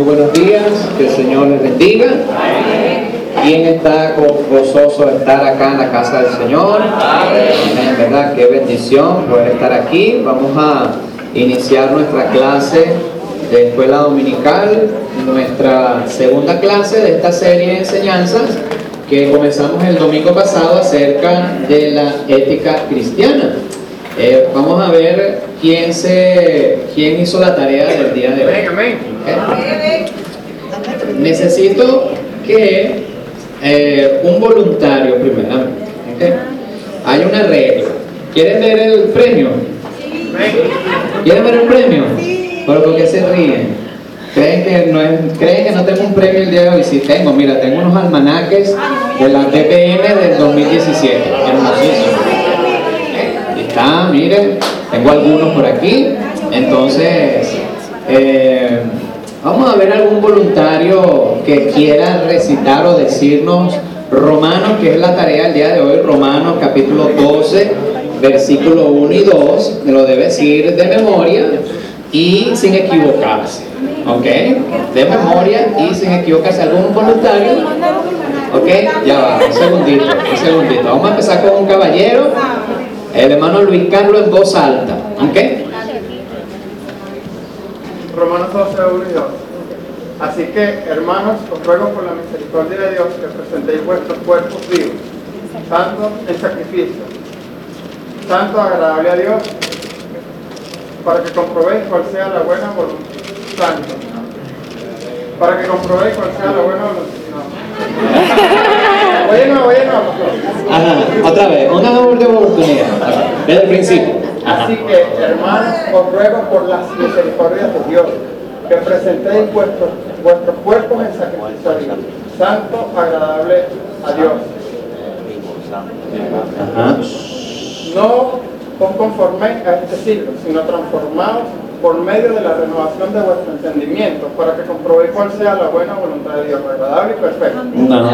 buenos días, que el Señor les bendiga. ¿Quién está gozoso de estar acá en la casa del Señor? En verdad, qué bendición poder estar aquí. Vamos a iniciar nuestra clase de escuela dominical, nuestra segunda clase de esta serie de enseñanzas que comenzamos el domingo pasado acerca de la ética cristiana. Vamos a ver quién hizo la tarea del día de hoy. Necesito que un voluntario primeramente. Hay una regla. ¿Quieren ver el premio? ¿Quieren ver el premio? ¿Pero por qué se ríen? ¿Creen que no tengo un premio el día de hoy? Sí tengo, mira, tengo unos almanaques de la TPM del 2017. Hermosísimo. Está, miren, tengo algunos por aquí. Entonces, vamos a ver algún voluntario que quiera recitar o decirnos Romanos, que es la tarea del día de hoy. Romanos capítulo 12, versículo 1 y 2. Me lo debe decir de memoria y sin equivocarse. ¿Ok? De memoria y sin equivocarse. ¿Algún voluntario? ¿Ok? Ya va, un segundito. Vamos a empezar con un caballero. El hermano Luis Carlos en voz alta. ¿Ok? Romanos 12, 1 y 2. Así que, hermanos, os ruego por la misericordia de Dios que presentéis vuestros cuerpos vivos, santos en sacrificio, santo, agradable a Dios, para que comprobéis cuál sea la buena voluntad. Santo. Para que comprobéis cuál sea la buena voluntad. Oye, no. Ajá, otra vez, una última oportunidad. Desde el principio. Ajá. Así que, hermanos, os ruego por las misericordias de Dios que presentéis vuestros cuerpos en sacrificio vivo, santo, agradable a Dios. Ajá. No os conforméis a este siglo, sino transformados por medio de la renovación de vuestro entendimiento, para que comprobéis cuál sea la buena voluntad de Dios, agradable y perfecta. No.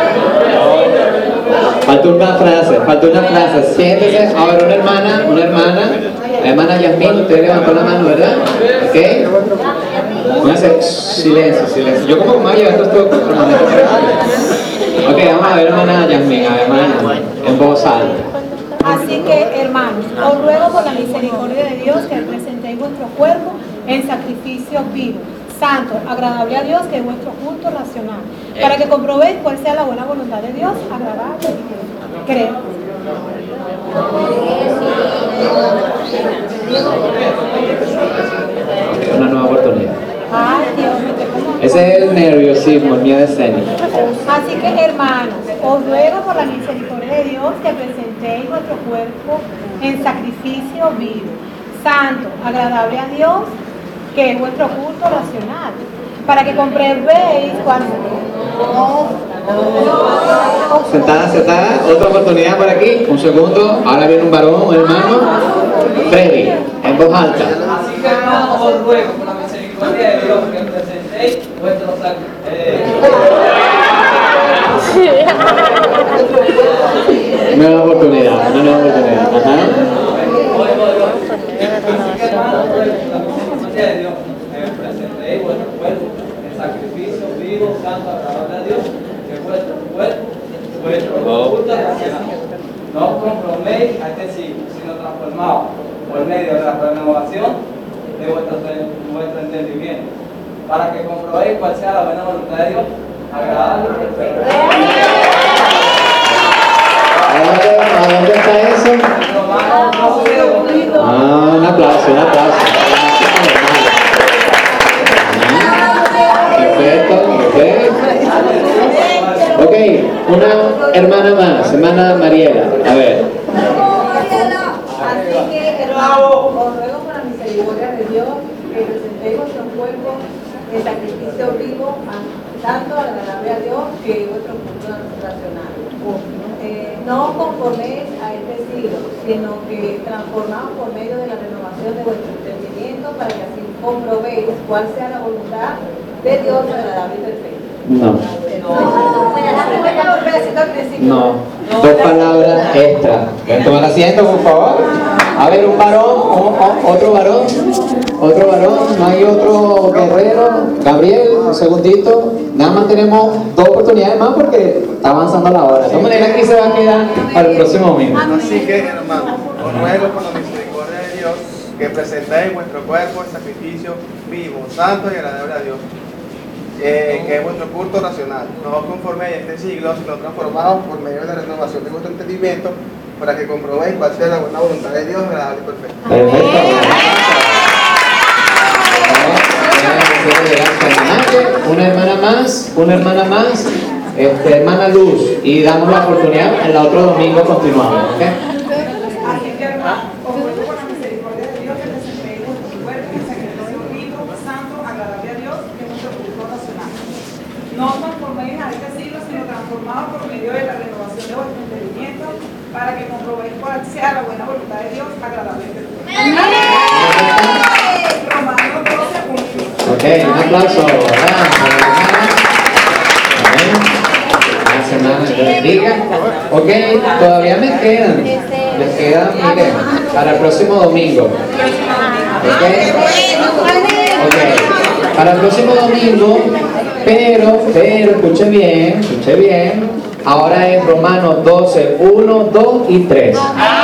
Falta una frase. Siéntese. Ahora una hermana. La hermana Yasmín, usted levantó la mano, ¿verdad? ¿Ok? Pónganse silencio. Yo como me voy a llevar esto cronómetro. Ok, vamos a ver, hermana Yasmín, en voz alta. Así que, hermanos, os ruego por la misericordia de Dios que presentéis vuestro cuerpo en sacrificio vivo, santo, agradable a Dios, que es vuestro culto racional, para que comprobéis cuál sea la buena voluntad de Dios, agradable y creo. Una nueva oportunidad. Ay, Dios, me te como. Ese es el nerviosismo, el miedo escénico. Así que, hermanos, os ruego por la misericordia de Dios que presentéis vuestro cuerpo en sacrificio vivo, santo, agradable a Dios, que es vuestro culto racional, para que comprobéis cuál. Sentada, otra oportunidad por aquí, un segundo. Ahora viene un varón, un hermano. Freddy, en voz alta. Así que, hermanos, os ruego por la misericordia de Dios que presentéis vuestros Nueva oportunidad. Ajá. Así que, hermanos, por la misericordia de Dios presentéis vuestro cuerpo en sacrificio vivo, santo, agradable a Dios, que vuestro cuerpo, vuestro culto racional. No os conforméis a este siglo, sino transformados por medio de la renovación de vuestro entendimiento, para que comprobéis cuál sea la buena voluntad de Dios, agradable y perfecta. ¿A dónde está eso? Un aplauso. Perfecto. Ok, una hermana más, hermana Mariela. A ver. Así que, hermanos, os ruego por la misericordia de Dios que presentéis vuestros cuerpos en sacrificio vivo, santo, agradable a Dios, que es vuestro culto racional. No os conforméis a este siglo, sino que transformaos por medio de la renovación de vuestro entendimiento, para que así comprobéis cuál sea la voluntad de Dios, agradable y perfecta. No. No. Dos palabras extra. ¿Pueden tomar asiento, por favor? A ver, un varón, otro varón, no hay otro guerrero. Gabriel, un segundito. Nada más tenemos 2 oportunidades más porque está avanzando la hora. De todas maneras, aquí se va a quedar para el próximo domingo. Así que, hermanos, os ruego por la misericordia de Dios que presentéis vuestro cuerpo en sacrificio vivo, santo y agradable a Dios, que es vuestro culto racional. No os conforméis a este siglo, sino transformados por medio de la renovación de vuestro entendimiento, para que comprobéis cuál sea la buena voluntad de Dios, agradable y perfecta. Perfecto. Una hermana más, hermana Luz, y damos la oportunidad, el otro domingo continuamos, ¿ok? Así que, hermano, os ruego por la misericordia de Dios que presentéis vuestro cuerpo en sacrificio vivo, santo, agradable a Dios, que es nuestro culto racional. No os conforméis a este siglo, sino transformados por medio de la renovación de vuestro entendimiento, para que comprobéis cuál sea la buena voluntad de Dios, agradable y perfecta. Romanos 12:1. Ok, un aplauso. La semana que bendiga. Ok, todavía me quedan. Les quedan, miren, para el próximo domingo. Ok, para el próximo domingo, pero, escuche bien. Ahora es Romanos 12, 1, 2 y 3.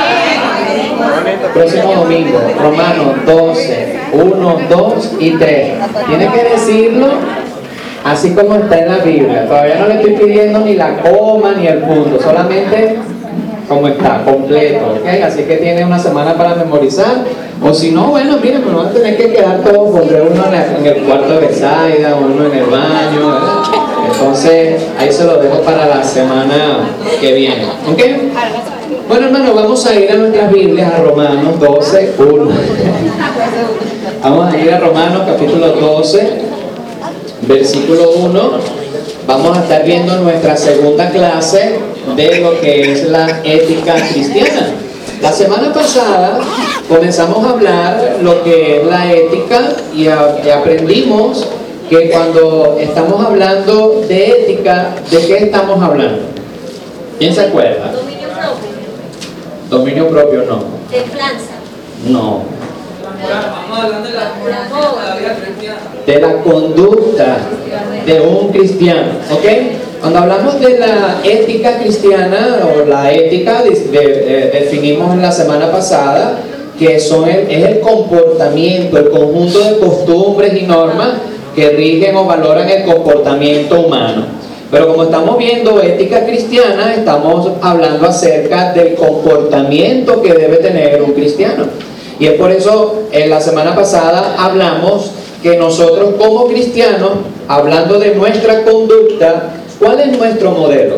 Próximo domingo, Romanos 12, 1, 2 y 3. Tiene que decirlo así como está en la Biblia. Todavía no le estoy pidiendo ni la coma ni el punto, solamente como está, completo, ¿ok? Así que tiene una semana para memorizar. O si no, bueno, miren, pues no van a tener que quedar todos, pondré uno en el cuarto de Besaida, uno en el baño, ¿verdad? Entonces, ahí se lo dejo para la semana que viene, ¿ok? Bueno, hermanos, vamos a ir a nuestras Biblias, a Romanos 12, 1. Vamos a ir a Romanos capítulo 12, versículo 1. Vamos a estar viendo nuestra segunda clase de lo que es la ética cristiana. La semana pasada comenzamos a hablar lo que es la ética y aprendimos que cuando estamos hablando de ética, ¿de qué estamos hablando? ¿Quién se acuerda? Dominio propio. Dominio propio no. Templanza. No. Vamos hablando de la vida cristiana. De la conducta de un cristiano, ¿ok? Cuando hablamos de la ética cristiana o la ética, definimos en la semana pasada que es el comportamiento, el conjunto de costumbres y normas que rigen o valoran el comportamiento humano. Pero como estamos viendo ética cristiana, estamos hablando acerca del comportamiento que debe tener un cristiano. Y es por eso, en la semana pasada hablamos que nosotros como cristianos, hablando de nuestra conducta, ¿cuál es nuestro modelo?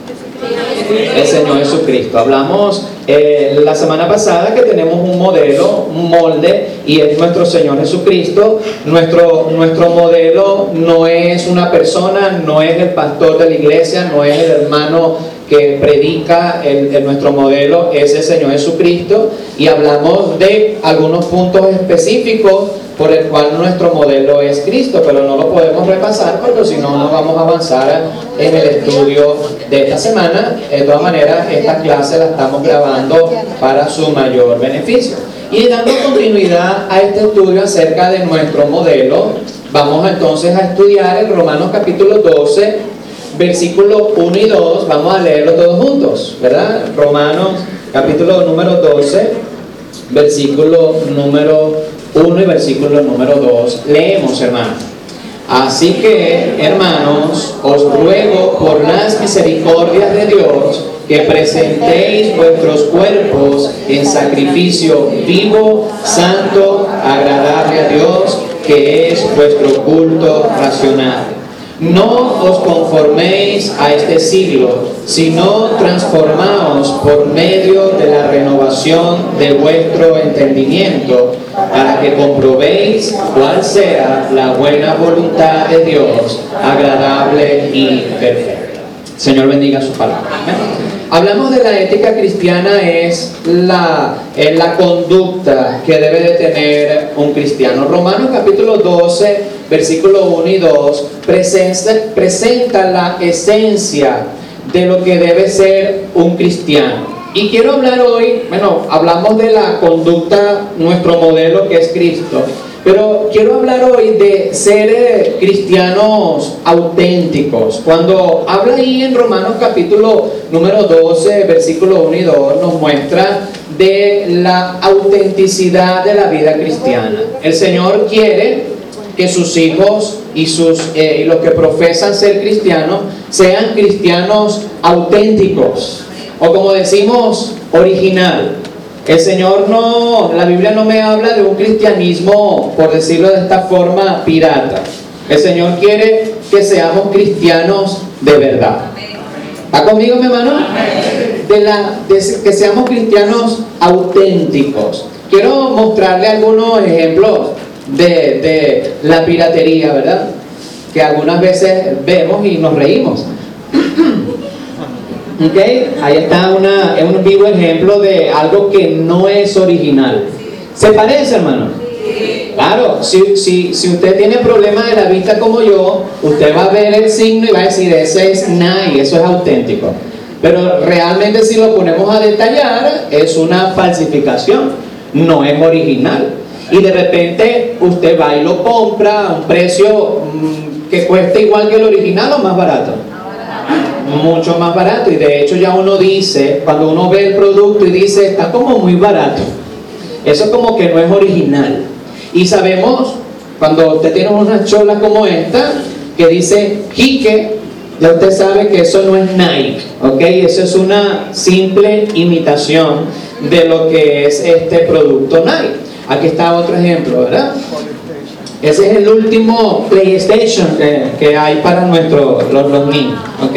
El Señor Jesucristo. Hablamos la semana pasada que tenemos un modelo, un molde, y es nuestro Señor Jesucristo. Nuestro modelo no es una persona, no es el pastor de la iglesia, no es el hermano que predica. Nuestro modelo es el Señor Jesucristo, y hablamos de algunos puntos específicos por el cual nuestro modelo es Cristo, pero no lo podemos repasar porque si no, no vamos a avanzar en el estudio de esta semana. De todas maneras, esta clase la estamos grabando para su mayor beneficio. Y dando continuidad a este estudio acerca de nuestro modelo, vamos entonces a estudiar el Romanos capítulo 12, versículos 1 y 2. Vamos a leerlo todos juntos, ¿verdad? Romanos capítulo número 12, versículo número 1 y versículo número 2. Leemos, hermanos. Así que, hermanos, os ruego por las misericordias de Dios que presentéis vuestros cuerpos en sacrificio vivo, santo, agradable a Dios, que es vuestro culto racional. No os conforméis a este siglo, sino transformaos por medio de la renovación de vuestro entendimiento, para que comprobéis cuál sea la buena voluntad de Dios, agradable y perfecta. Señor, bendiga su palabra. Hablamos de la ética cristiana, es la conducta que debe de tener un cristiano. Romanos capítulo 12 versículos 1 y 2, presenta la esencia de lo que debe ser un cristiano. Y quiero hablar hoy, bueno, hablamos de la conducta, nuestro modelo que es Cristo, pero quiero hablar hoy de ser cristianos auténticos. Cuando habla ahí en Romanos capítulo número 12, versículo 1 y 2, nos muestra de la autenticidad de la vida cristiana. El Señor quiere que sus hijos y los que profesan ser cristianos sean cristianos auténticos, o como decimos, original. El Señor la Biblia no me habla de un cristianismo, por decirlo de esta forma, pirata. El Señor quiere que seamos cristianos de verdad. ¿Está conmigo, mi hermano? Que seamos cristianos auténticos. Quiero mostrarle algunos ejemplos de la piratería, ¿verdad? Que algunas veces vemos y nos reímos. Okay. Ahí está un vivo ejemplo de algo que no es original. ¿Se parece, hermano? Sí. Claro, si usted tiene problemas de la vista como yo, usted va a ver el signo y va a decir, ese es Nike, eso es auténtico. Pero realmente si lo ponemos a detallar, es una falsificación, no es original. Y de repente usted va y lo compra a un precio que cueste igual que el original o más barato. Mucho más barato, y de hecho ya uno dice, cuando uno ve el producto y dice, está como muy barato, eso como que no es original. Y sabemos, cuando usted tiene una chola como esta, que dice Quique, ya usted sabe que eso no es Nike, ¿ok? Eso es una simple imitación de lo que es este producto Nike. Aquí está otro ejemplo, ¿verdad? Ese es el último PlayStation que hay para los niños, ¿ok?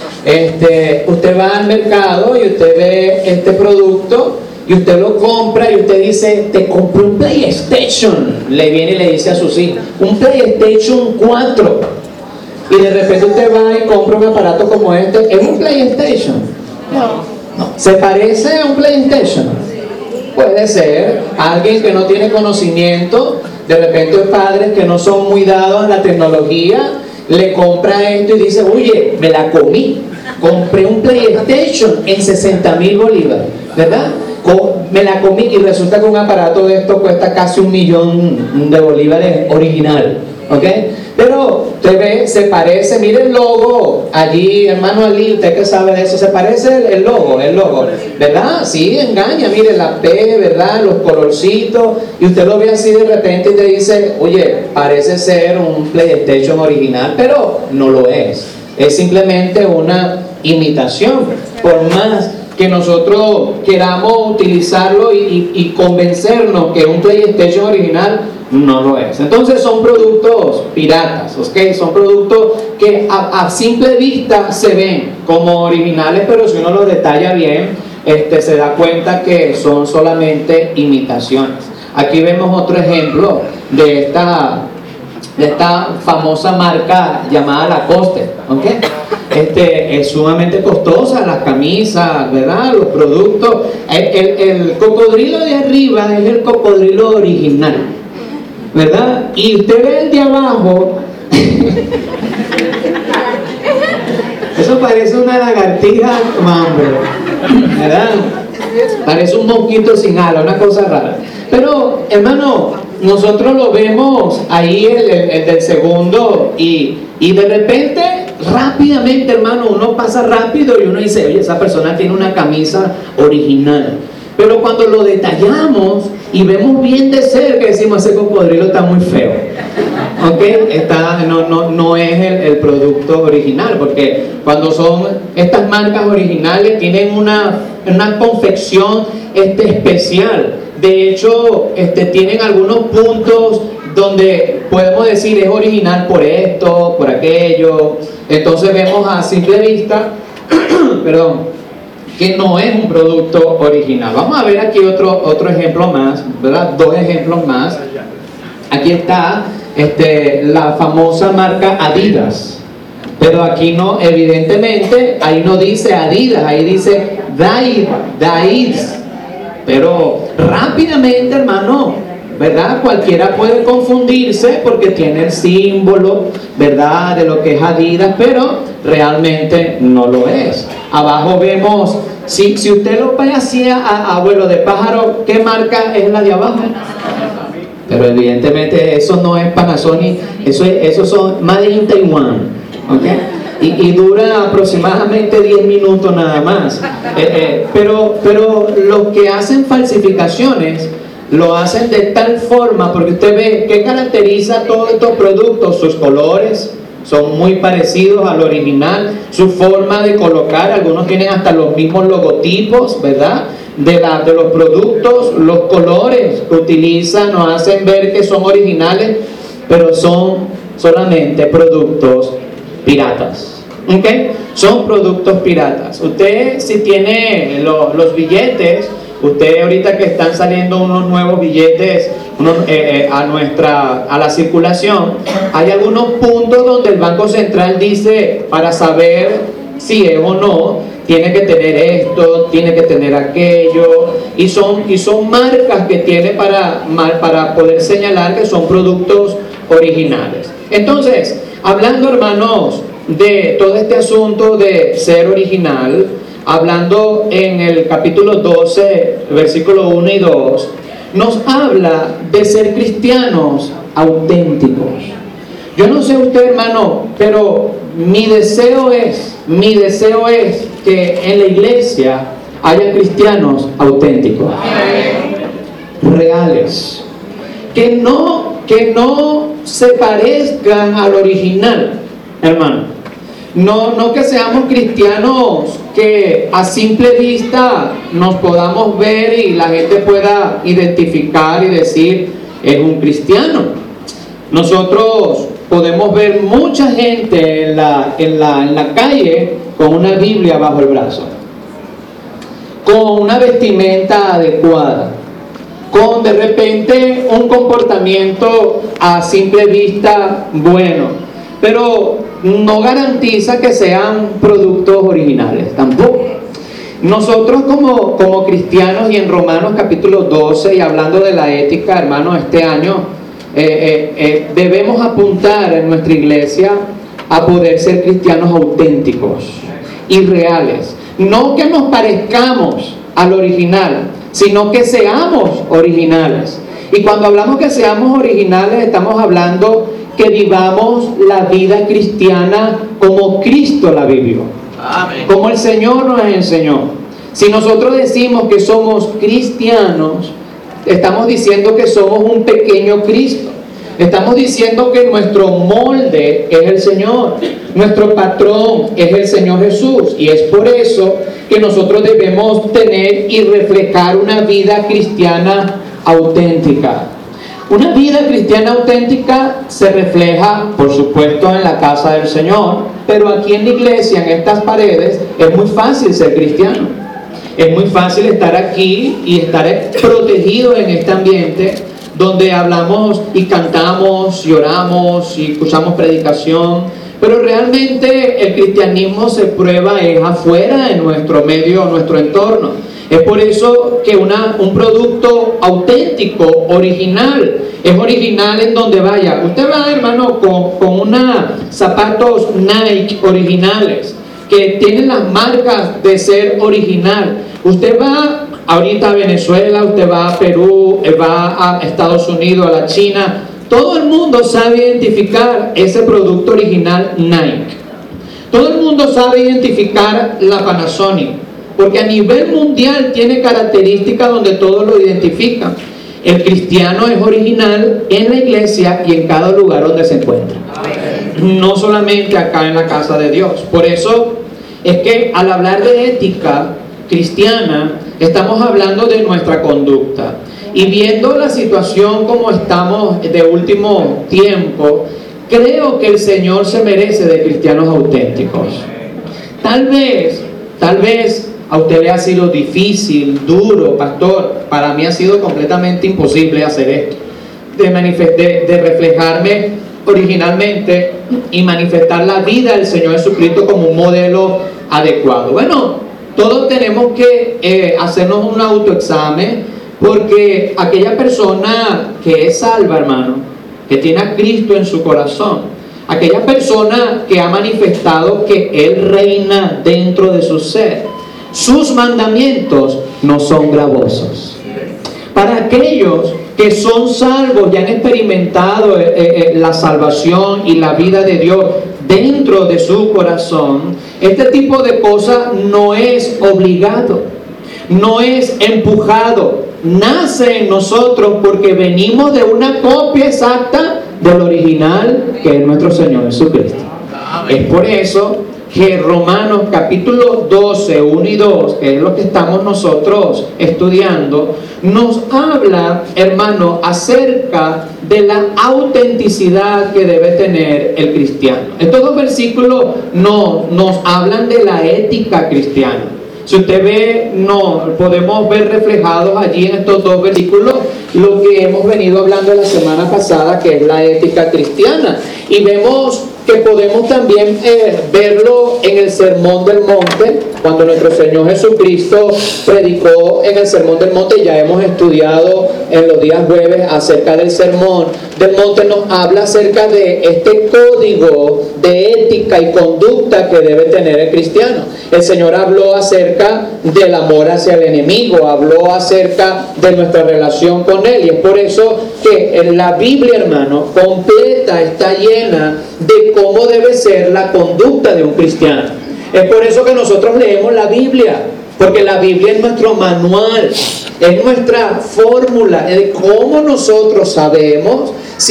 Usted va al mercado y usted ve este producto y usted lo compra y usted dice, te compré un PlayStation. Le viene y le dice a sus hijos, un PlayStation 4. Y de repente usted va y compra un aparato como este. ¿Es un PlayStation? No. ¿Se parece a un PlayStation? Puede ser alguien que no tiene conocimiento. De repente padres que no son muy dados a la tecnología le compra esto y dice, oye, me la comí, compré un PlayStation en 60,000 bolívares, ¿verdad? Me la comí, y resulta que un aparato de esto cuesta casi 1,000,000 de bolívares original, ¿ok? Pero usted ve, se parece, mire el logo allí, hermano Ali, usted que sabe de eso, se parece el logo, ¿verdad? Sí, engaña, mire la P, ¿verdad? Los colorcitos, y usted lo ve así de repente y te dice, oye, parece ser un PlayStation original, pero no lo es simplemente una imitación. Por más que nosotros queramos utilizarlo y convencernos que un PlayStation original, no lo es. Entonces son productos piratas, ¿ok? Son productos que a simple vista se ven como originales, pero si uno los detalla bien, se da cuenta que son solamente imitaciones. Aquí vemos otro ejemplo de esta famosa marca llamada Lacoste, ¿ok? Es sumamente costosa, las camisas, ¿verdad? Los productos. El cocodrilo de arriba es el cocodrilo original, ¿verdad? Y usted ve el de abajo, eso parece una lagartija, ¿verdad? Parece un mosquito sin ala, una cosa rara. Pero, hermano, nosotros lo vemos ahí, el del segundo, y de repente, rápidamente, hermano, uno pasa rápido y uno dice, oye, esa persona tiene una camisa original. Pero cuando lo detallamos y vemos bien de cerca, decimos, ese cocodrilo está muy feo, ¿ok? No es el producto original, porque cuando son estas marcas originales tienen una confección especial. De hecho, tienen algunos puntos donde podemos decir es original por esto, por aquello. Entonces vemos a simple vista perdón, que no es un producto original. Vamos a ver aquí otro ejemplo más, ¿verdad? Dos ejemplos más. Aquí está la famosa marca Adidas, pero aquí no, evidentemente, ahí no dice Adidas, ahí dice Daids. Pero rápidamente, hermano, ¿verdad? Cualquiera puede confundirse porque tiene el símbolo, ¿verdad?, de lo que es Adidas, pero realmente no lo es. Abajo vemos, si usted lo ve así a vuelo de pájaro, ¿qué marca es la de abajo? Pero evidentemente eso no es Panasonic, eso son Made in Taiwan, ¿ok? Y dura aproximadamente 10 minutos nada más. Pero los que hacen falsificaciones lo hacen de tal forma, porque usted ve qué caracteriza todos estos productos: sus colores son muy parecidos al original, su forma de colocar, algunos tienen hasta los mismos logotipos, ¿verdad?, de los productos, los colores que utilizan nos hacen ver que son originales, pero son solamente productos piratas. ¿Okay? Son productos piratas. Usted, si tiene los billetes, usted ahorita que están saliendo unos nuevos billetes a la circulación, hay algunos puntos donde el Banco Central dice, para saber si es o no, tiene que tener esto, tiene que tener aquello, y son marcas que tiene para poder señalar que son productos originales. Entonces, hablando, hermanos, de todo este asunto de ser original, hablando en el capítulo 12, versículo 1 y 2, nos habla de ser cristianos auténticos. Yo no sé usted, hermano, pero mi deseo es que en la iglesia haya cristianos auténticos, reales, que no se parezcan al original, hermano. No que seamos cristianos que a simple vista nos podamos ver y la gente pueda identificar y decir, es un cristiano. Nosotros podemos ver mucha gente en la calle con una Biblia bajo el brazo, con una vestimenta adecuada, con de repente un comportamiento a simple vista bueno, pero no garantiza que sean productos originales tampoco. Nosotros como cristianos, y en Romanos capítulo 12, y hablando de la ética, hermanos, este año debemos apuntar en nuestra iglesia a poder ser cristianos auténticos y reales. No que nos parezcamos al original, sino que seamos originales. Y cuando hablamos que seamos originales, estamos hablando que vivamos la vida cristiana como Cristo la vivió. Amén. Como el Señor nos enseñó. Si nosotros decimos que somos cristianos, estamos diciendo que somos un pequeño Cristo. Estamos diciendo que nuestro molde es el Señor, nuestro patrón es el Señor Jesús, y es por eso que nosotros debemos tener y reflejar una vida cristiana auténtica. Una vida cristiana auténtica se refleja, por supuesto, en la casa del Señor, pero aquí en la iglesia, en estas paredes, es muy fácil ser cristiano. Es muy fácil estar aquí y estar protegido en este ambiente donde hablamos y cantamos, y oramos y escuchamos predicación, pero realmente el cristianismo se prueba es afuera, en nuestro medio, en nuestro entorno. Es por eso que un producto auténtico, original, es original en donde vaya. Usted va, hermano, con unos zapatos Nike originales, que tienen las marcas de ser original. Usted va ahorita a Venezuela, usted va a Perú, va a Estados Unidos, a la China. Todo el mundo sabe identificar ese producto original Nike. Todo el mundo sabe identificar la Panasonic, porque a nivel mundial tiene características donde todos lo identifican. El cristiano es original en la iglesia y en cada lugar donde se encuentra. No solamente acá en la casa de Dios. Por eso es que al hablar de ética cristiana, estamos hablando de nuestra conducta. Y viendo la situación como estamos de último tiempo, creo que el Señor se merece de cristianos auténticos. Tal vez a usted le ha sido difícil, duro, pastor. Para mí ha sido completamente imposible hacer esto, de reflejarme originalmente y manifestar la vida del Señor Jesucristo como un modelo adecuado. Bueno, todos tenemos que hacernos un autoexamen, Porque aquella persona que es salva, hermano, que tiene a Cristo en su corazón, aquella persona que ha manifestado que Él reina dentro de su ser, sus mandamientos no son gravosos. Para aquellos que son salvos y han experimentado la salvación y la vida de Dios dentro de su corazón, este tipo de cosas no es obligado, no es empujado, nace en nosotros porque venimos de una copia exacta del original que es nuestro Señor Jesucristo. Es por eso que Romanos capítulo 12, 1 y 2, que es lo que estamos nosotros estudiando, nos habla, hermano, acerca de la autenticidad que debe tener el cristiano. Estos dos versículos nos hablan de la ética cristiana. Si usted ve, podemos ver reflejados allí en estos dos versículos lo que hemos venido hablando la semana pasada, que es la ética cristiana. Y vemos que podemos también verlo en el Sermón del Monte, cuando nuestro Señor Jesucristo predicó en el Sermón del Monte. Ya hemos estudiado en los días jueves acerca del Sermón del Monte. Nos habla acerca de este código de ética y conducta que debe tener el cristiano. El Señor habló acerca del amor hacia el enemigo, habló acerca de nuestra relación con Él, y es por eso que en la Biblia, hermano, completa, está llena de cómo debe ser la conducta de un cristiano. Es por eso que nosotros leemos la Biblia, porque la Biblia es nuestro manual, es nuestra fórmula de cómo nosotros sabemos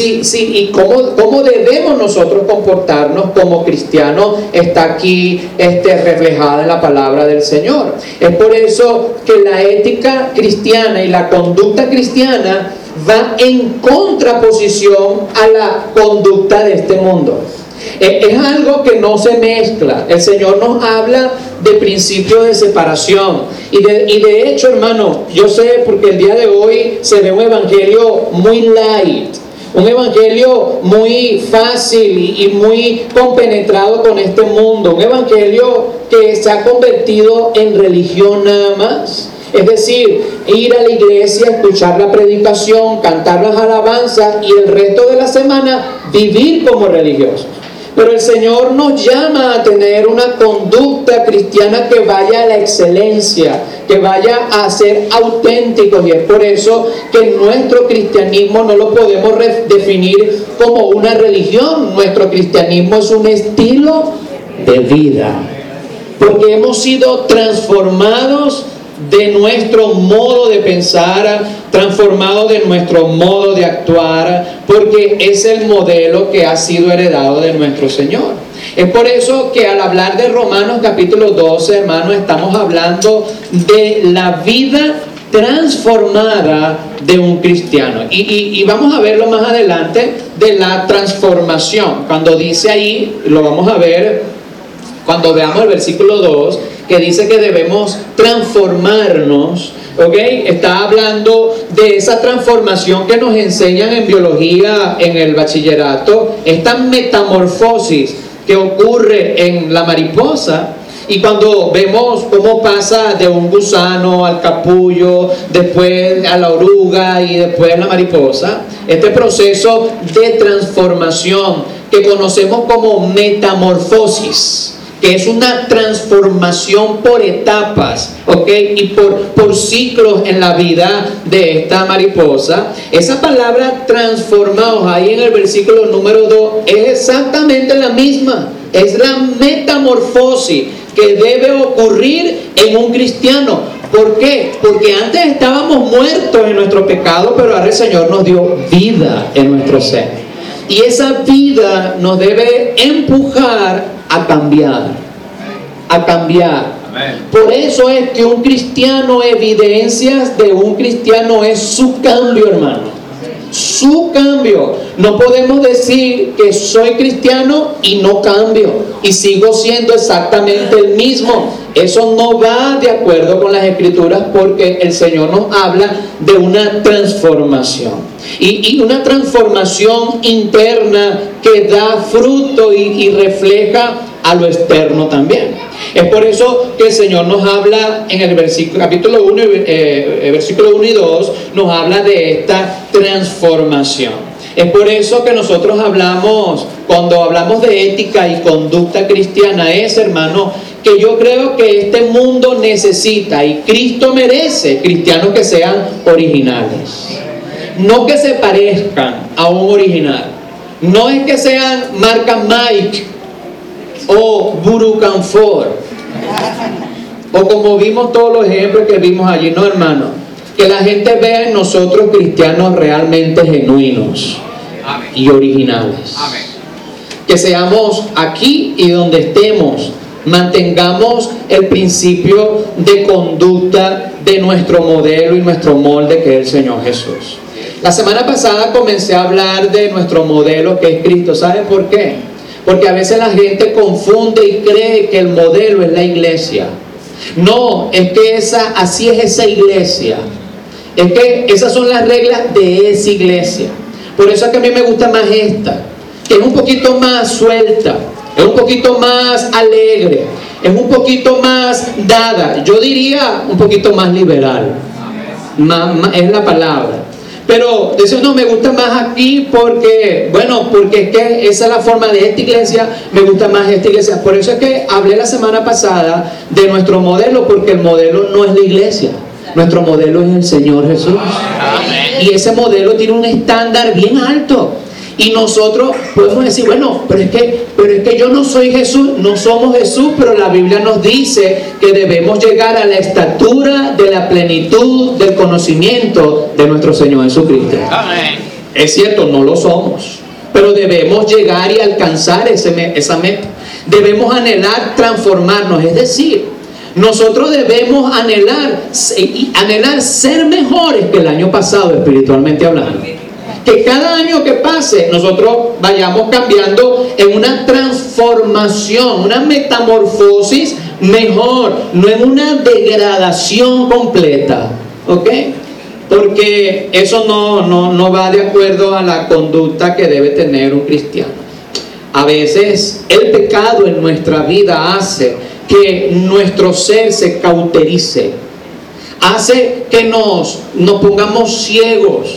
y cómo debemos nosotros comportarnos como cristianos. Está aquí reflejada en la palabra del Señor. Es por eso que la ética cristiana y la conducta cristiana va en contraposición a la conducta de este mundo. Es algo que no se mezcla. El Señor nos habla de principios de separación. Y de hecho, hermano, yo sé, porque el día de hoy se ve un evangelio muy light, un evangelio muy fácil y muy compenetrado con este mundo, un evangelio que se ha convertido en religión nada más. Es decir, ir a la iglesia, escuchar la predicación, cantar las alabanzas y el resto de la semana vivir como religiosos. Pero el Señor nos llama a tener una conducta cristiana que vaya a la excelencia, que vaya a ser auténticos, y es por eso que nuestro cristianismo no lo podemos definir como una religión. Nuestro cristianismo es un estilo de vida, porque hemos sido transformados de nuestro modo de pensar, transformado de nuestro modo de actuar, porque es el modelo que ha sido heredado de nuestro Señor. Es por eso que al hablar de Romanos capítulo 12, hermanos, estamos hablando de la vida transformada de un cristiano. Y vamos a verlo más adelante, de la transformación. Cuando dice ahí, lo vamos a ver cuando veamos el versículo 2, que dice que debemos transformarnos, ¿ok? Está hablando de esa transformación que nos enseñan en biología en el bachillerato, esta metamorfosis que ocurre en la mariposa. Y cuando vemos cómo pasa de un gusano al capullo, después a la oruga y después a la mariposa, este proceso de transformación que conocemos como metamorfosis, que es una transformación por etapas, ¿ok? Y por ciclos en la vida de esta mariposa. Esa palabra transformados ahí en el versículo número 2 es exactamente la misma. Es la metamorfosis que debe ocurrir en un cristiano. ¿Por qué? Porque antes estábamos muertos en nuestro pecado, pero ahora el Señor nos dio vida en nuestro ser. Y esa vida nos debe empujar a cambiar, a cambiar. Amén. Por eso es que un cristiano, evidencias de un cristiano es su cambio, hermano. Su cambio. No podemos decir que soy cristiano y no cambio y sigo siendo exactamente el mismo. Eso no va de acuerdo con las Escrituras, porque el Señor nos habla de una transformación. Y una transformación interna que da fruto y refleja a lo externo también. Es por eso que el Señor nos habla en el capítulo 1, versículo 1 y 2, nos habla de esta transformación. Es por eso que nosotros hablamos, cuando hablamos de ética y conducta cristiana, hermano, que yo creo que este mundo necesita y Cristo merece cristianos que sean originales. No que se parezcan a un original. No es que sean marca Mike o Burucanfor, o como vimos todos los ejemplos que vimos allí. No, hermano. Que la gente vea en nosotros cristianos realmente genuinos. Amén. Y originales. Amén. Que seamos aquí y donde estemos, mantengamos el principio de conducta de nuestro modelo y nuestro molde, que es el Señor Jesús. La semana pasada comencé a hablar de nuestro modelo, que es Cristo. ¿Saben por qué? Porque a veces la gente confunde y cree que el modelo es la iglesia. No, es que así es esa iglesia. Es que esas son las reglas de esa iglesia. Por eso es que a mí me gusta más esta, que es un poquito más suelta, es un poquito más alegre, es un poquito más dada, yo diría un poquito más liberal. Es la palabra. Pero de eso no me gusta más aquí porque, porque es que esa es la forma de esta iglesia, me gusta más esta iglesia. Por eso es que hablé la semana pasada de nuestro modelo, porque el modelo no es la iglesia. Nuestro modelo es el Señor Jesús. Amén. Y ese modelo tiene un estándar bien alto. Y nosotros podemos decir, pero es que yo no soy Jesús. No somos Jesús, pero la Biblia nos dice que debemos llegar a la estatura de la plenitud del conocimiento de nuestro Señor Jesucristo. Amén. Es cierto, no lo somos, pero debemos llegar y alcanzar esa meta. Debemos anhelar transformarnos, es decir, nosotros debemos anhelar ser mejores que el año pasado, espiritualmente hablando. Que cada año que pase nosotros vayamos cambiando en una transformación, una metamorfosis mejor, no en una degradación completa. ¿Ok? Porque eso no va de acuerdo a la conducta que debe tener un cristiano. A veces el pecado en nuestra vida hace que nuestro ser se cauterice, hace que nos pongamos ciegos.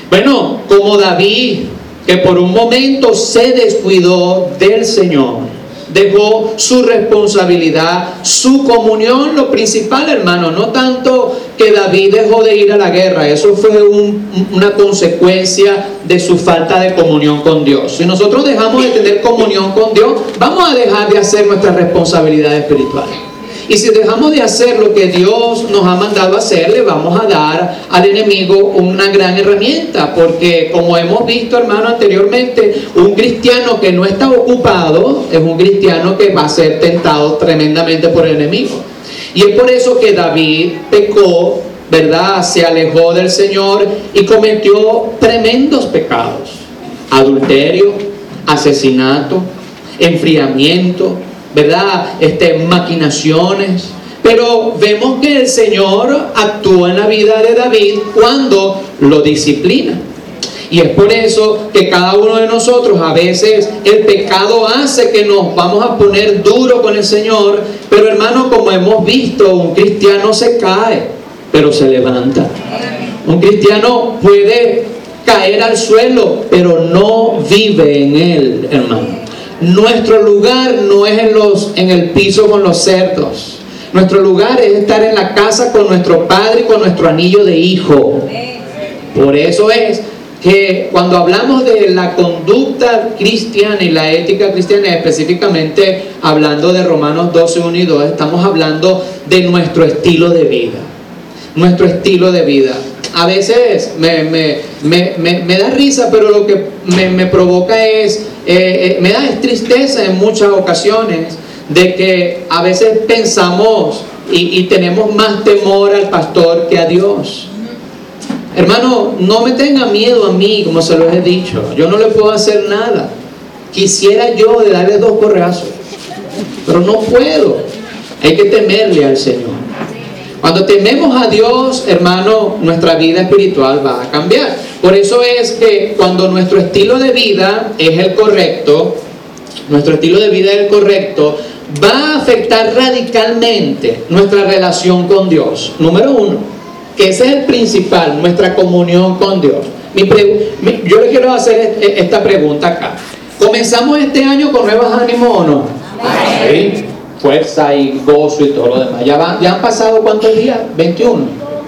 Como David, que por un momento se descuidó del Señor, dejó su responsabilidad, su comunión, lo principal, hermano. No tanto que David dejó de ir a la guerra, eso fue una consecuencia de su falta de comunión con Dios. Si nosotros dejamos de tener comunión con Dios, vamos a dejar de hacer nuestras responsabilidades espirituales. Y si dejamos de hacer lo que Dios nos ha mandado a hacer, le vamos a dar al enemigo una gran herramienta. Porque como hemos visto, hermano, anteriormente, un cristiano que no está ocupado es un cristiano que va a ser tentado tremendamente por el enemigo. Y es por eso que David pecó, ¿verdad? Se alejó del Señor y cometió tremendos pecados: adulterio, asesinato, enfriamiento, ¿verdad? Maquinaciones. Pero vemos que el Señor actúa en la vida de David cuando lo disciplina. Y es por eso que cada uno de nosotros, a veces el pecado hace que nos vamos a poner duro con el Señor. Pero hermano, como hemos visto, un cristiano se cae, pero se levanta. Un cristiano puede caer al suelo, pero no vive en él, hermano. Nuestro lugar no es en el piso con los cerdos. Nuestro lugar es estar en la casa con nuestro Padre y con nuestro anillo de hijo. Por eso es que cuando hablamos de la conducta cristiana y la ética cristiana, específicamente hablando de Romanos 12, 1 y 2, estamos hablando de nuestro estilo de vida. Nuestro estilo de vida. A veces me da risa, pero lo que me provoca me da tristeza en muchas ocasiones, de que a veces pensamos y tenemos más temor al pastor que a Dios. Hermano, no me tenga miedo a mí, como se lo he dicho. Yo no le puedo hacer nada. Quisiera yo de darle 2 correazos, pero no puedo. Hay que temerle al Señor. Cuando tememos a Dios, hermano, nuestra vida espiritual va a cambiar. Por eso es que cuando nuestro estilo de vida es el correcto, nuestro estilo de vida es correcto, va a afectar radicalmente nuestra relación con Dios. Número uno, que ese es el principal, nuestra comunión con Dios. Yo le quiero hacer esta pregunta acá. ¿Comenzamos este año con nuevos ánimos o no? Sí, fuerza y gozo y todo lo demás. ¿Ya han pasado cuántos días? 21.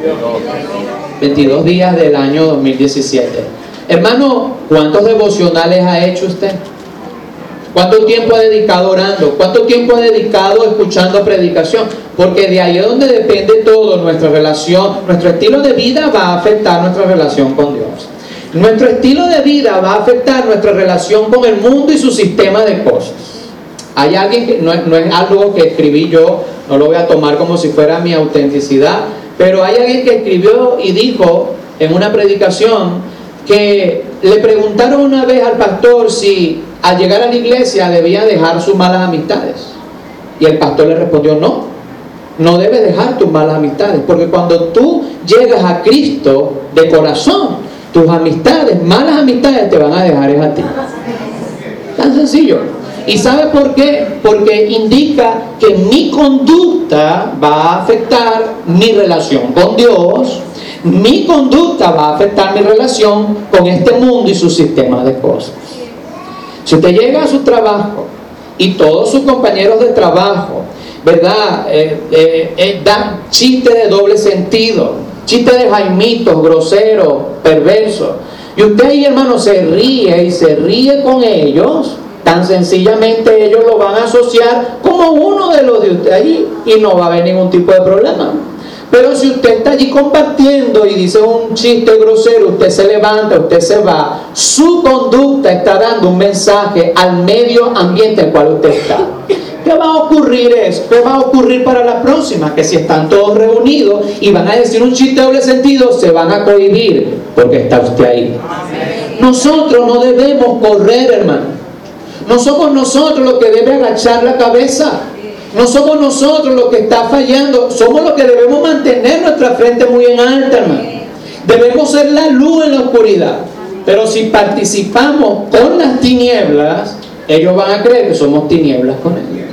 22 días del año 2017. Hermano, ¿cuántos devocionales ha hecho usted? ¿Cuánto tiempo ha dedicado orando? ¿Cuánto tiempo ha dedicado escuchando predicación? Porque de ahí es donde depende todo, nuestra relación, nuestro estilo de vida va a afectar nuestra relación con Dios. Nuestro estilo de vida va a afectar nuestra relación con el mundo y su sistema de cosas. Hay alguien que no es algo que escribí yo, no lo voy a tomar como si fuera mi autenticidad, pero hay alguien que escribió y dijo en una predicación que le preguntaron una vez al pastor si al llegar a la iglesia debía dejar sus malas amistades. Y el pastor le respondió: no debes dejar tus malas amistades, porque cuando tú llegas a Cristo de corazón, tus amistades, malas amistades, te van a dejar a ti. Tan sencillo. ¿Y sabe por qué? Porque indica que mi conducta va a afectar mi relación con Dios. Mi conducta va a afectar mi relación con este mundo y su sistema de cosas. Si usted llega a su trabajo y todos sus compañeros de trabajo, ¿verdad? Dan chistes de doble sentido, chistes de jaimitos, groseros, perversos, y usted ahí, hermano, se ríe y se ríe con ellos, tan sencillamente ellos lo van a asociar como uno de los de usted allí y no va a haber ningún tipo de problema. Pero si usted está allí compartiendo y dice un chiste grosero, usted se levanta, usted se va, su conducta está dando un mensaje al medio ambiente en el cual usted está. ¿Qué va a ocurrir ¿Qué va a ocurrir para la próxima? Que si están todos reunidos y van a decir un chiste de doble sentido, se van a cohibir porque está usted ahí. Nosotros no debemos correr, hermano. No somos nosotros los que deben agachar la cabeza. No somos nosotros los que está fallando. Somos los que debemos mantener nuestra frente muy en alta, hermano. Debemos ser la luz en la oscuridad. Pero si participamos con las tinieblas, ellos van a creer que somos tinieblas con ellos.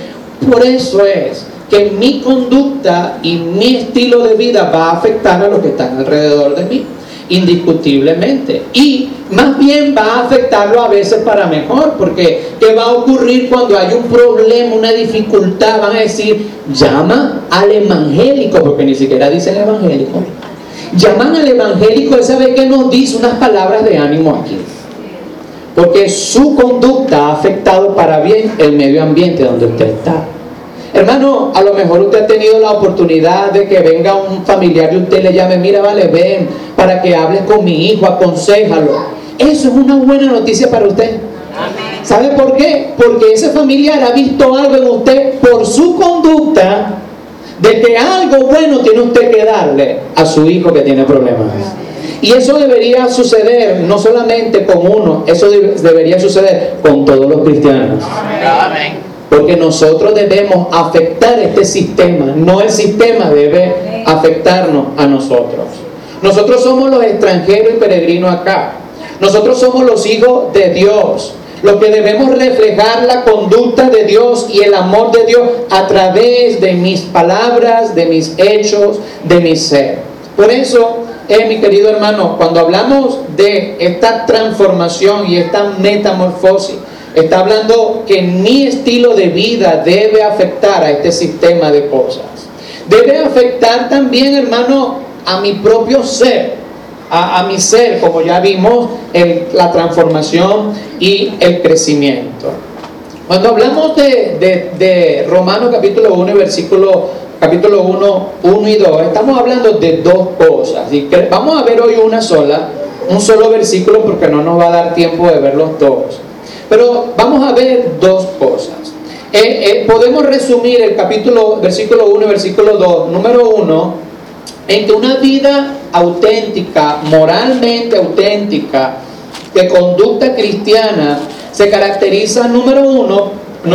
Por eso es que mi conducta y mi estilo de vida va a afectar a los que están alrededor de mí, indiscutiblemente, y más bien va a afectarlo a veces para mejor, porque ¿qué va a ocurrir cuando hay un problema, una dificultad? Van a decir: llama al evangélico, porque ni siquiera dicen evangélico. Llaman al evangélico, él sabe que nos dice unas palabras de ánimo aquí, porque su conducta ha afectado para bien el medio ambiente donde usted está. Hermano, a lo mejor usted ha tenido la oportunidad de que venga un familiar y usted le llame: mira, vale, ven para que hables con mi hijo, aconséjalo. Eso es una buena noticia para usted. Amén. ¿Sabe por qué? Porque ese familiar ha visto algo en usted por su conducta, de que algo bueno tiene usted que darle a su hijo que tiene problemas. Y eso debería suceder no solamente con uno, eso debería suceder con todos los cristianos. Amén. Porque nosotros debemos afectar este sistema, no el sistema debe afectarnos a nosotros. Nosotros somos los extranjeros y peregrinos acá. Nosotros somos los hijos de Dios, los que debemos reflejar la conducta de Dios y el amor de Dios a través de mis palabras, de mis hechos, de mi ser. Por eso, mi querido hermano, cuando hablamos de esta transformación y esta metamorfosis, está hablando que mi estilo de vida debe afectar a este sistema de cosas. Debe afectar también, hermano, a mi propio ser, a mi ser, como ya vimos, la transformación y el crecimiento. Cuando hablamos de Romanos capítulo 1 y capítulo 1 y 2, estamos hablando de dos cosas. Y que vamos a ver hoy un solo versículo, porque no nos va a dar tiempo de verlos todos. Pero vamos a ver dos cosas. Podemos resumir el versículo 1 y versículo 2, número 1, en que una vida auténtica, moralmente auténtica, de conducta cristiana, se caracteriza, número uno,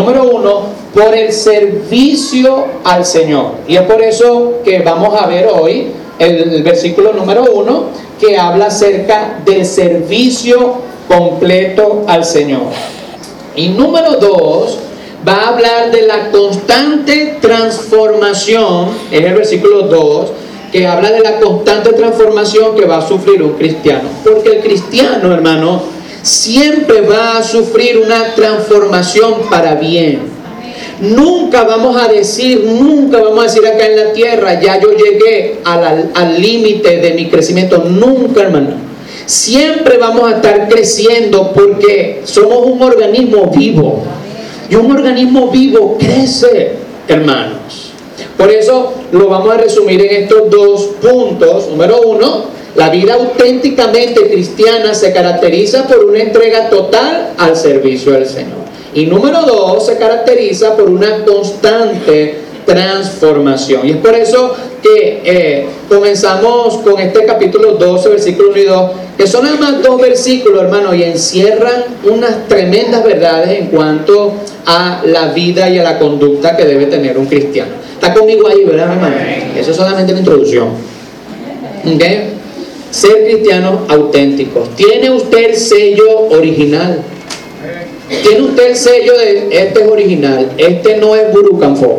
por el servicio al Señor. Y es por eso que vamos a ver hoy el versículo número 1, que habla acerca del servicio completo al Señor. Y número 2, va a hablar de la constante transformación, es el versículo 2, que habla de la constante transformación que va a sufrir un cristiano. Porque el cristiano, hermano, siempre va a sufrir una transformación para bien. Nunca vamos a decir acá en la tierra, ya yo llegué al límite de mi crecimiento. Nunca, hermano. Siempre vamos a estar creciendo porque somos un organismo vivo. Y un organismo vivo crece, hermanos. Por eso lo vamos a resumir en estos 2 puntos. Número 1, la vida auténticamente cristiana se caracteriza por una entrega total al servicio del Señor. Y número 2, se caracteriza por una constante transformación. Y es por eso que comenzamos con este capítulo 12, versículos 1 y 2, que son nada más 2 versículos, hermano, y encierran unas tremendas verdades en cuanto a la vida y a la conducta que debe tener un cristiano. ¿Está conmigo ahí, verdad, hermano? Eso es solamente la introducción. ¿Ok? Ser cristianos auténticos. ¿Tiene usted el sello original? Tiene usted el sello de este es original, este no es Burucanfo,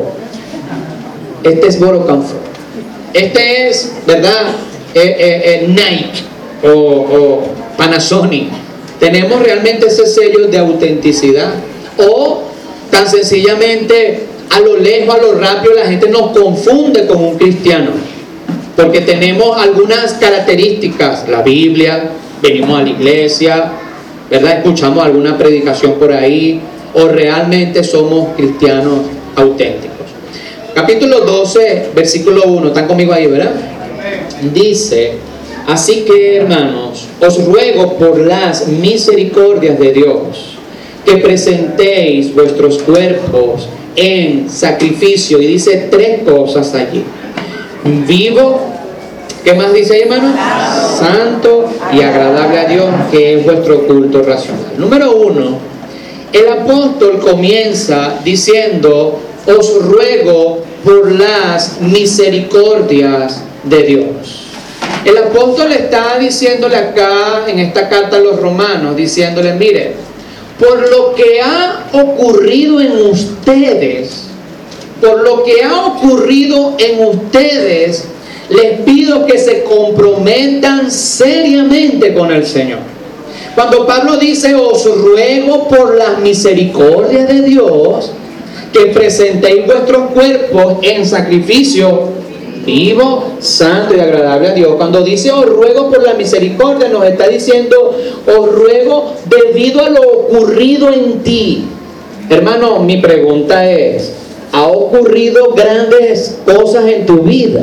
este es Borocanfo, este es, ¿verdad? Nike o Panasonic. Tenemos realmente ese sello de autenticidad, o tan sencillamente a lo lejos, a lo rápido, la gente nos confunde con un cristiano porque tenemos algunas características, la Biblia, venimos a la iglesia, ¿verdad? Escuchamos alguna predicación por ahí, o realmente somos cristianos auténticos. Capítulo 12, versículo 1, ¿están conmigo ahí, verdad? Dice: así que, hermanos, os ruego por las misericordias de Dios que presentéis vuestros cuerpos en sacrificio, y dice 3 cosas allí: vivo, ¿qué más dice ahí, hermano? Santo y agradable a Dios, que es vuestro culto racional. Número 1, el apóstol comienza diciendo: os ruego por las misericordias de Dios. El apóstol está diciéndole acá en esta carta a los romanos, diciéndole: mire, por lo que ha ocurrido en ustedes, les pido que se comprometan seriamente con el Señor. Cuando Pablo dice: os ruego por las misericordias de Dios que presentéis vuestros cuerpos en sacrificio vivo, santo y agradable a Dios. Cuando dice os ruego por la misericordia, nos está diciendo: os ruego debido a lo ocurrido en ti. Hermano, mi pregunta es: ¿ha ocurrido grandes cosas en tu vida?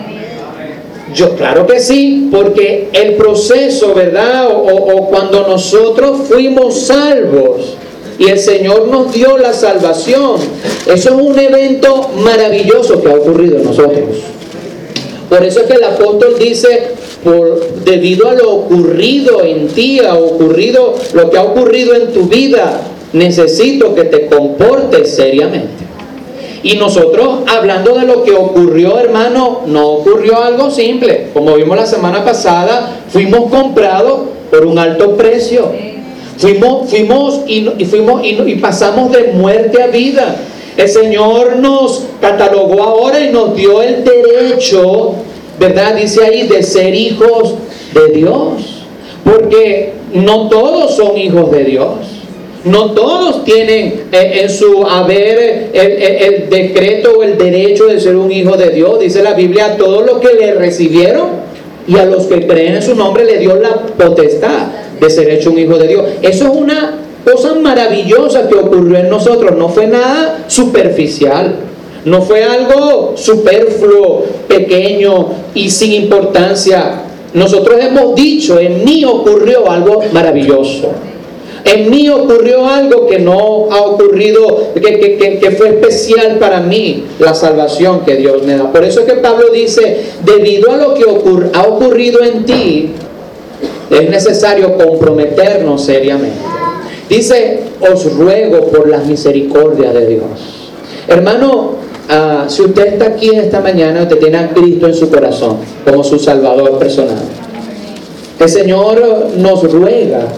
Yo, claro que sí, porque el proceso, ¿verdad? O cuando nosotros fuimos salvos y el Señor nos dio la salvación, eso es un evento maravilloso que ha ocurrido en nosotros. Por eso es que el apóstol dice: debido a lo ocurrido en ti, lo que ha ocurrido en tu vida, necesito que te comportes seriamente. Y nosotros, hablando de lo que ocurrió, hermano, no ocurrió algo simple. Como vimos la semana pasada, fuimos comprados por un alto precio. Fuimos y pasamos de muerte a vida. El Señor nos catalogó ahora y nos dio el derecho, ¿verdad? Dice ahí, de ser hijos de Dios. Porque no todos son hijos de Dios. No todos tienen en su haber el decreto o el derecho de ser un hijo de Dios. Dice la Biblia: a todos los que le recibieron y a los que creen en su nombre le dio la potestad de ser hecho un hijo de Dios. Eso es una cosa maravillosa que ocurrió en nosotros. No fue nada superficial, no fue algo superfluo, pequeño y sin importancia. Nosotros hemos dicho: en mí ocurrió algo maravilloso. En mí ocurrió algo que no ha ocurrido, que fue especial para mí, la salvación que Dios me da. Por eso es que Pablo dice: debido a lo que ha ocurrido en ti, es necesario comprometernos seriamente. Dice: os ruego por las misericordias de Dios. Hermano, si usted está aquí en esta mañana, usted tiene a Cristo en su corazón como su Salvador personal. El Señor nos ruega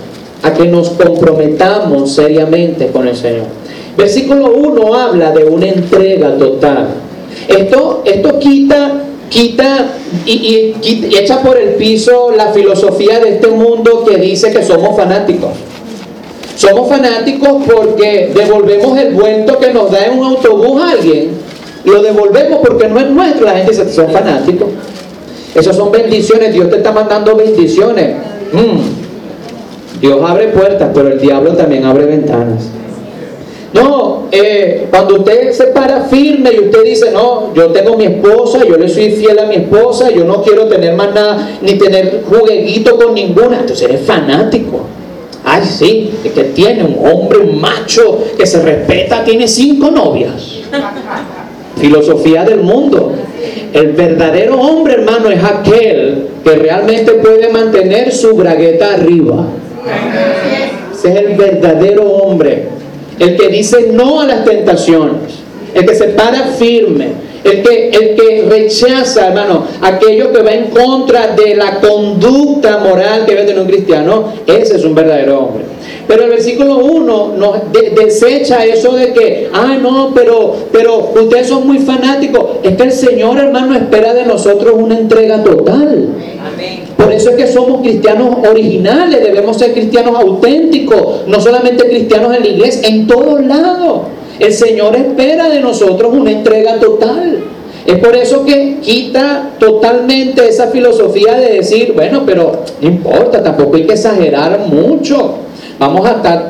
a que nos comprometamos seriamente con el Señor. Versículo 1 habla de una entrega total. Esto quita y echa por el piso la filosofía de este mundo que dice que somos fanáticos. Somos fanáticos porque devolvemos el vuelto que nos da en un autobús a alguien. Lo devolvemos porque no es nuestro. La gente dice, son fanáticos. Esas son bendiciones. Dios te está mandando bendiciones. Dios abre puertas, pero el diablo también abre ventanas. No, cuando usted se para firme y usted dice, no, yo tengo mi esposa, yo le soy fiel a mi esposa, yo no quiero tener más nada, ni tener juguetito con ninguna, entonces eres fanático. Ay, sí, es que tiene un hombre, un macho que se respeta, tiene 5 novias. Filosofía del mundo. El verdadero hombre, hermano, es aquel que realmente puede mantener su bragueta arriba. Ese es el verdadero hombre. El que dice no a las tentaciones, el que se para firme, el que rechaza, hermano, aquello que va en contra de la conducta moral que debe tener un cristiano. Ese es un verdadero hombre. Pero el versículo 1 nos desecha eso de que, no, pero ustedes son muy fanáticos. Es que el Señor, hermano, espera de nosotros una entrega total. Por eso es que somos cristianos originales, debemos ser cristianos auténticos, no solamente cristianos en la iglesia, en todos lados. El Señor espera de nosotros una entrega total. Es por eso que quita totalmente esa filosofía de decir, bueno, pero no importa, tampoco hay que exagerar mucho. Vamos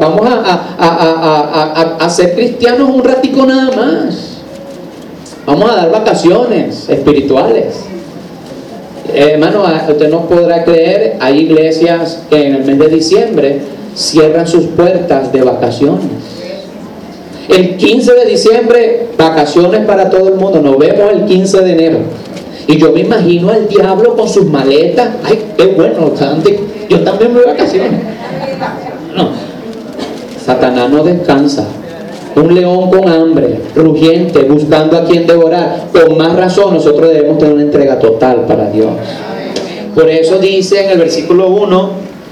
a ser cristianos un ratico nada más. Vamos a dar vacaciones espirituales. Hermano, usted no podrá creer, hay iglesias que en el mes de diciembre cierran sus puertas de vacaciones. El 15 de diciembre, vacaciones para todo el mundo. Nos vemos el 15 de enero. Y yo me imagino al diablo con sus maletas. Ay, qué bueno, yo también me voy de vacaciones. No, Satanás no descansa. Un león con hambre, rugiente, buscando a quien devorar. Con más razón nosotros debemos tener una entrega total para Dios. Por eso dice en el versículo 1,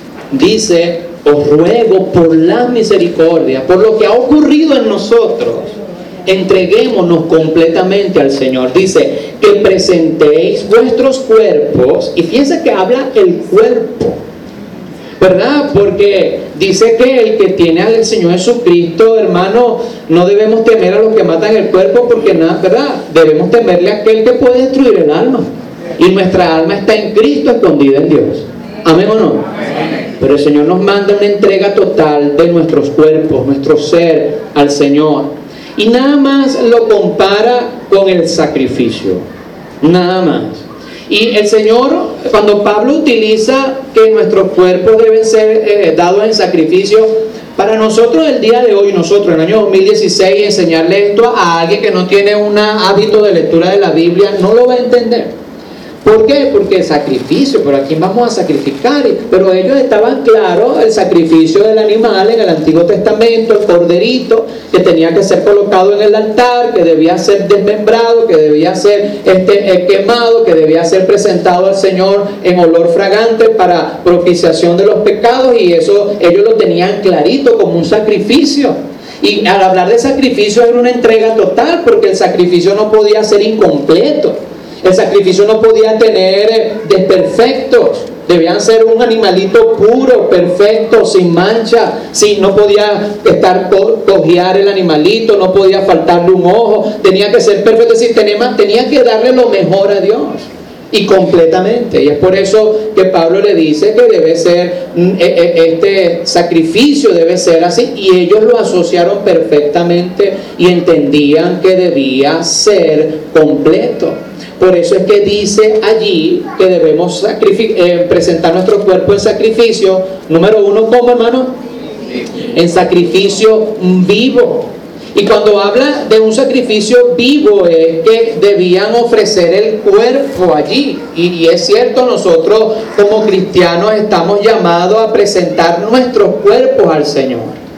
dice, os ruego por la misericordia, por lo que ha ocurrido en nosotros, entreguémonos completamente al Señor. Dice, que presentéis vuestros cuerpos, y fíjense que habla el cuerpo, ¿verdad? Porque dice que el que tiene al Señor Jesucristo, hermano, no debemos temer a los que matan el cuerpo, porque nada, ¿verdad? Debemos temerle a aquel que puede destruir el alma. Y nuestra alma está en Cristo, escondida en Dios. ¿Amén o no? Amén. Pero el Señor nos manda una entrega total de nuestros cuerpos, nuestro ser al Señor. Y nada más lo compara con el sacrificio. Nada más. Y el Señor, cuando Pablo utiliza que nuestros cuerpos deben ser dados en sacrificio, para nosotros el día de hoy, nosotros en el año 2016, enseñarle esto a alguien que no tiene un hábito de lectura de la Biblia, no lo va a entender. ¿Por qué? Porque el sacrificio, pero ¿a quién vamos a sacrificar? Pero ellos estaban claros, el sacrificio del animal en el Antiguo Testamento, el corderito, que tenía que ser colocado en el altar, que debía ser desmembrado, que debía ser quemado, que debía ser presentado al Señor en olor fragante para propiciación de los pecados, y eso ellos lo tenían clarito como un sacrificio. Y al hablar de sacrificio era una entrega total, porque el sacrificio no podía ser incompleto. El sacrificio no podía tener desperfectos. Debían ser un animalito puro, perfecto, sin mancha. Sí, no podía estar cojear el animalito, no podía faltarle un ojo. Tenía que ser perfecto, es decir, tenía que darle lo mejor a Dios. Y completamente. Y es por eso que Pablo le dice que debe ser, este sacrificio debe ser así. Y ellos lo asociaron perfectamente y entendían que debía ser completo. Por eso es que dice allí que debemos presentar nuestro cuerpo en sacrificio. Número 1, ¿cómo, hermano? En sacrificio vivo. Y cuando habla de un sacrificio vivo es que debían ofrecer el cuerpo allí. Y es cierto, nosotros como cristianos estamos llamados a presentar nuestros cuerpos al Señor.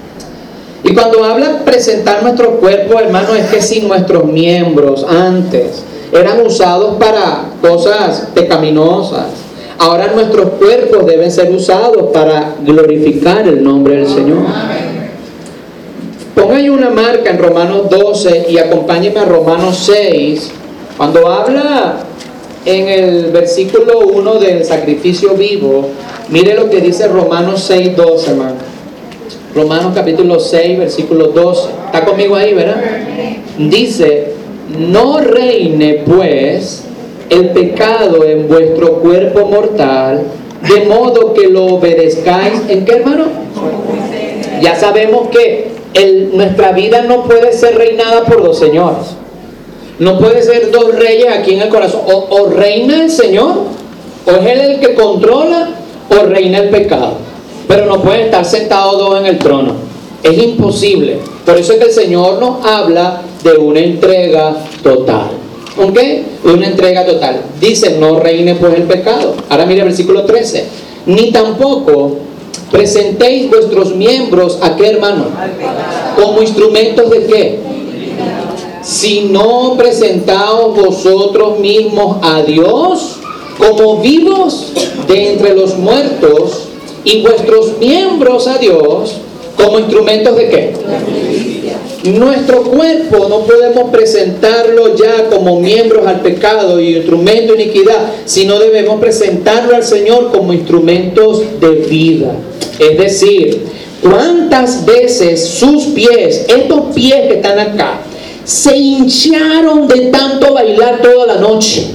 Y cuando habla presentar nuestros cuerpos, hermano, es que si nuestros miembros antes eran usados para cosas pecaminosas, ahora nuestros cuerpos deben ser usados para glorificar el nombre del Señor. Pongan una marca en Romanos 12 y acompáñenme a Romanos 6. Cuando habla en el versículo 1 del sacrificio vivo, mire lo que dice Romanos 6:12, hermano. Romanos capítulo 6, versículo 12. ¿Está conmigo ahí, verdad? Dice: no reine pues el pecado en vuestro cuerpo mortal, de modo que lo obedezcáis. ¿En qué, hermano? Ya sabemos que nuestra vida no puede ser reinada por dos señores. No puede ser dos reyes aquí en el corazón. O reina el Señor, o es Él el que controla, o reina el pecado. Pero no pueden estar sentados dos en el trono. Es imposible. Por eso es que el Señor nos habla de una entrega total. ¿Ok? Una entrega total. Dice: no reine pues el pecado. Ahora mire el versículo 13. Ni tampoco presentéis vuestros miembros, ¿a qué, hermano? Como instrumentos de qué. Sino presentaos vosotros mismos a Dios como vivos de entre los muertos, y vuestros miembros a Dios como instrumentos de qué. Nuestro cuerpo no podemos presentarlo ya como miembros al pecado y instrumento de iniquidad, sino debemos presentarlo al Señor como instrumentos de vida. Es decir, ¿cuántas veces sus pies, estos pies que están acá, se hincharon de tanto bailar toda la noche?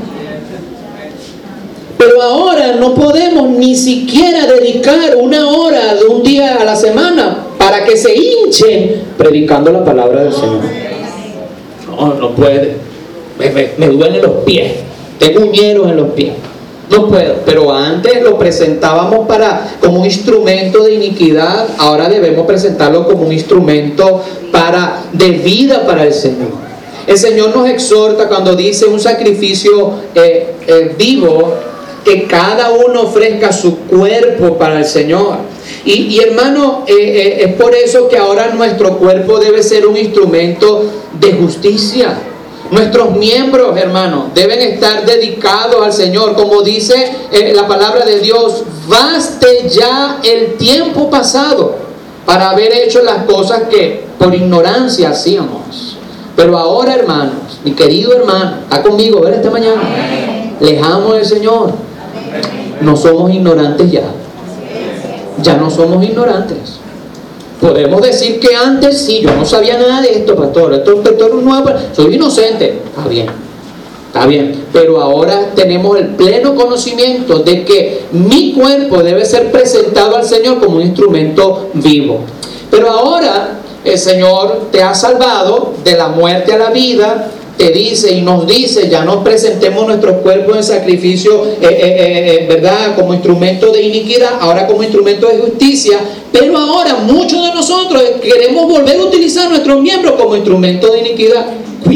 Pero ahora no podemos ni siquiera dedicar una hora de un día a la semana para que se hinchen predicando la palabra del Señor. No puede. Me duelen los pies. Tengo uñeros en los pies. No puedo. Pero antes lo presentábamos como un instrumento de iniquidad. Ahora debemos presentarlo como un instrumento de vida para el Señor. El Señor nos exhorta cuando dice un sacrificio vivo, que cada uno ofrezca su cuerpo para el Señor. Y hermano, es por eso que ahora nuestro cuerpo debe ser un instrumento de justicia. Nuestros miembros, hermano, deben estar dedicados al Señor. Como dice la palabra de Dios: baste ya el tiempo pasado para haber hecho las cosas que por ignorancia hacíamos. Pero ahora, hermanos, mi querido hermano, está conmigo, ¿verdad? Esta mañana, les amo del Señor. No somos ignorantes ya. Ya no somos ignorantes. Podemos decir que antes sí, yo no sabía nada de esto, pastor. Esto es nuevo, soy inocente. Está bien. Pero ahora tenemos el pleno conocimiento de que mi cuerpo debe ser presentado al Señor como un instrumento vivo. Pero ahora el Señor te ha salvado de la muerte a la vida. Te dice y nos dice: ya no presentemos nuestros cuerpos en sacrificio, ¿verdad?, como instrumento de iniquidad, ahora como instrumento de justicia. Pero ahora muchos de nosotros queremos volver a utilizar nuestros miembros como instrumento de iniquidad.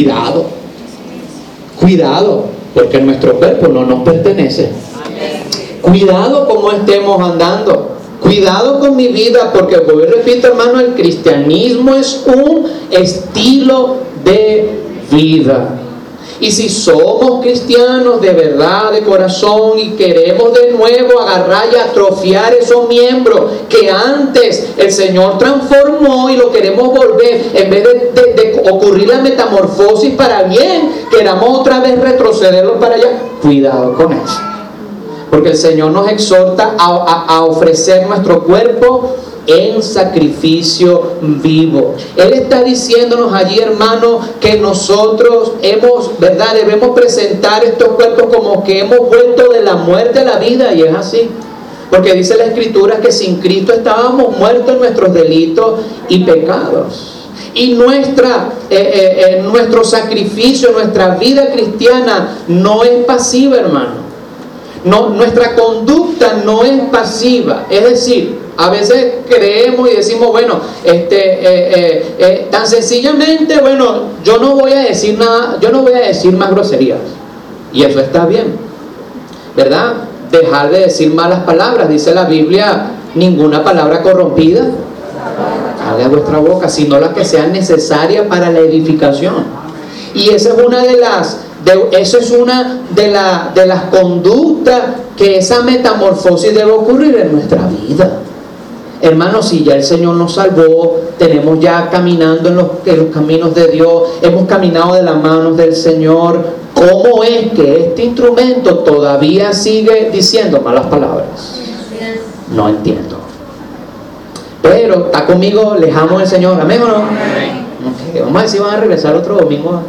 Cuidado, porque nuestro cuerpo no nos pertenece. Cuidado cómo estemos andando. Cuidado con mi vida, porque, como yo repito, hermano, el cristianismo es un estilo de vida. Y si somos cristianos de verdad, de corazón, y queremos de nuevo agarrar y atrofiar esos miembros que antes el Señor transformó y lo queremos volver, en vez de ocurrir la metamorfosis para bien, queramos otra vez retrocederlo para allá, cuidado con eso. Porque el Señor nos exhorta a ofrecer nuestro cuerpo en sacrificio vivo. Él está diciéndonos allí, hermano, que nosotros debemos presentar estos cuerpos como que hemos vuelto de la muerte a la vida, y es así. Porque dice la Escritura que sin Cristo estábamos muertos en nuestros delitos y pecados. Y nuestro sacrificio, nuestra vida cristiana no es pasiva, hermano. No, nuestra conducta no es pasiva. Es decir, a veces creemos y decimos, bueno, tan sencillamente, bueno, yo no voy a decir nada, yo no voy a decir más groserías. Y eso está bien, ¿verdad? Dejar de decir malas palabras. Dice la Biblia: ninguna palabra corrompida salga de vuestra boca, sino la que sea necesaria para la edificación. Y esa es una de Eso es una de las conductas que esa metamorfosis debe ocurrir en nuestra vida. Hermanos, si ya el Señor nos salvó, tenemos ya caminando en los caminos de Dios, hemos caminado de las manos del Señor, ¿cómo es que este instrumento todavía sigue diciendo malas palabras? No entiendo. Pero está conmigo, les amo al Señor, ¿amén o no? Okay, vamos a ver si van a regresar otro domingo.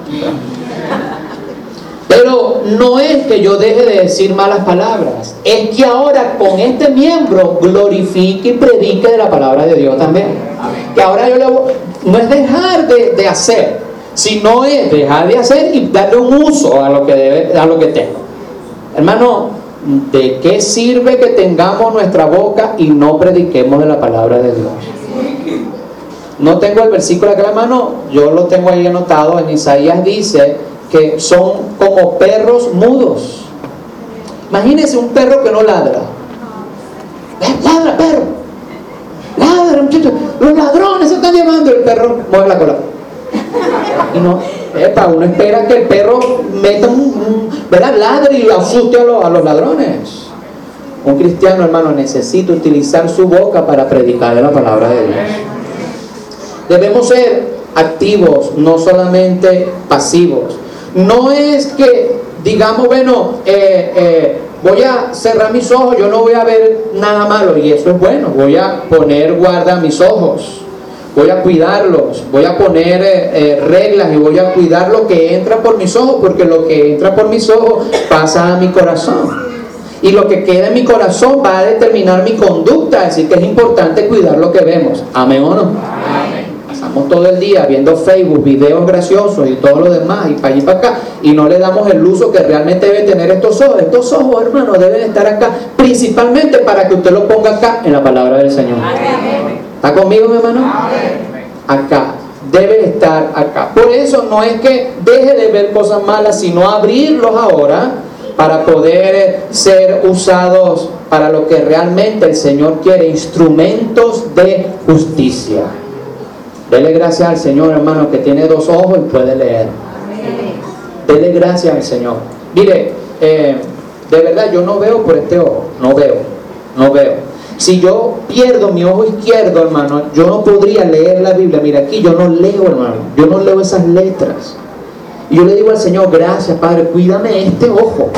Pero no es que yo deje de decir malas palabras, es que ahora con este miembro glorifique y predique de la palabra de Dios también. Que ahora no es dejar de hacer, sino es dejar de hacer y darle un uso a lo que tengo. Hermano, ¿de qué sirve que tengamos nuestra boca y no prediquemos de la palabra de Dios? No tengo el versículo aquí a la mano, yo lo tengo ahí anotado. En Isaías dice que son como perros mudos. Imagínense un perro que no ladra. Ladra, perro. Ladra, muchachos. Los ladrones se están llevando. El perro mueve la cola. Y no, uno espera que el perro meta ladre y asuste a los ladrones. Un cristiano, hermano, necesita utilizar su boca para predicar de la palabra de Dios. Debemos ser activos, no solamente pasivos. No es que digamos, bueno, voy a cerrar mis ojos, yo no voy a ver nada malo, y eso es bueno. Voy a poner guarda a mis ojos, voy a cuidarlos, voy a poner reglas y voy a cuidar lo que entra por mis ojos, porque lo que entra por mis ojos pasa a mi corazón, y lo que queda en mi corazón va a determinar mi conducta. Así que es importante cuidar lo que vemos. ¿Amén o no? Amén. Pasamos todo el día viendo Facebook, videos graciosos y todo lo demás, y para allí y para acá, y no le damos el uso que realmente deben tener estos ojos. Estos ojos, hermanos, deben estar acá, principalmente para que usted lo ponga acá en la palabra del Señor. Amén. ¿Está conmigo, mi hermano? Amén. Acá, debe estar acá. Por eso no es que deje de ver cosas malas, sino abrirlos ahora para poder ser usados para lo que realmente el Señor quiere, instrumentos de justicia. Dele gracias al Señor, hermano, que tiene 2 ojos y puede leer. Dele gracias al Señor. Mire, de verdad yo no veo por este ojo, no veo. Si yo pierdo mi ojo izquierdo, hermano, yo no podría leer la Biblia. Mira aquí, yo no leo, hermano, yo no leo esas letras. Y yo le digo al Señor, gracias, Padre, cuídame este ojo.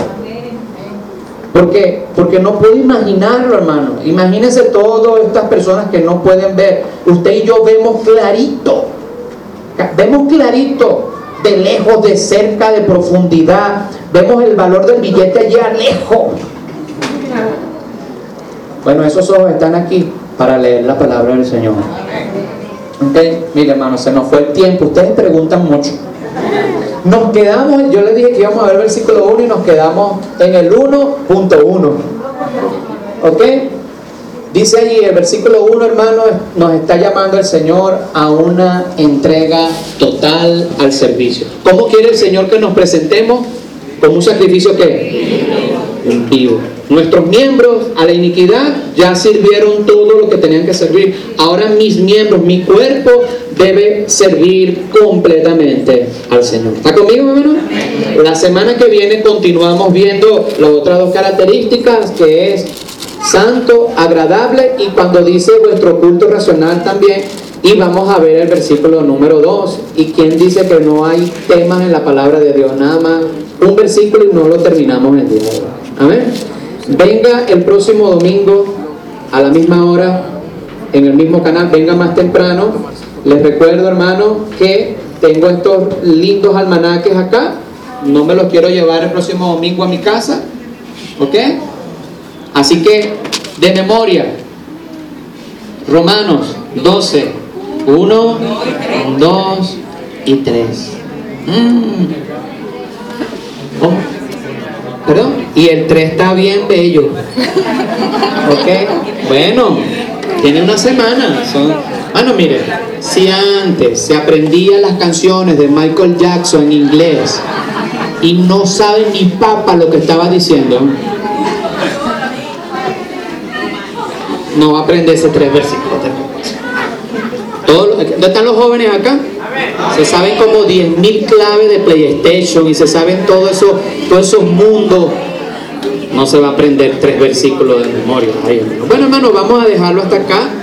Porque no puedo imaginarlo, hermano. Imagínense todas estas personas que no pueden ver. Usted y yo vemos clarito, de lejos, de cerca, de profundidad. Vemos el valor del billete allá lejos. Bueno, esos ojos están aquí para leer la palabra del Señor. Okay. Mire, hermano, se nos fue el tiempo. Ustedes preguntan mucho. Nos quedamos, yo les dije que íbamos a ver el versículo 1 y nos quedamos en el 1.1. ¿Ok? Dice ahí el versículo 1, hermano, nos está llamando el Señor a una entrega total al servicio. ¿Cómo quiere el Señor que nos presentemos? ¿Como un sacrificio qué? En vivo. Nuestros miembros a la iniquidad ya sirvieron todo lo que tenían que servir. Ahora mis miembros, mi cuerpo debe servir completamente al Señor. ¿Está conmigo, hermano? La semana que viene continuamos viendo las otras 2 características, que es santo, agradable, y cuando dice vuestro culto racional también. Y vamos a ver el versículo número 2. ¿Y quién dice que no hay temas en la palabra de Dios? Nada más un versículo y no lo terminamos el día de hoy. Amén. Venga el próximo domingo a la misma hora en el mismo canal, venga más temprano. Les recuerdo, hermano, que tengo estos lindos almanaques acá. No me los quiero llevar el próximo domingo a mi casa, ¿ok? Así que, de memoria, Romanos 12, 1, 2 y 3. Oh, perdón. Y el 3 está bien bello. ¿Ok? Bueno, tiene una semana. Bueno, mire, si antes se aprendía las canciones de Michael Jackson en inglés y no sabe ni papa lo que estaba diciendo, no va a aprender ese 3 versículos. ¿Dónde están los jóvenes acá? Se saben como 10.000 claves de PlayStation y se saben todos esos mundos. No se va a aprender 3 versículos de memoria. Ay, hermano. Bueno, hermano, vamos a dejarlo hasta acá.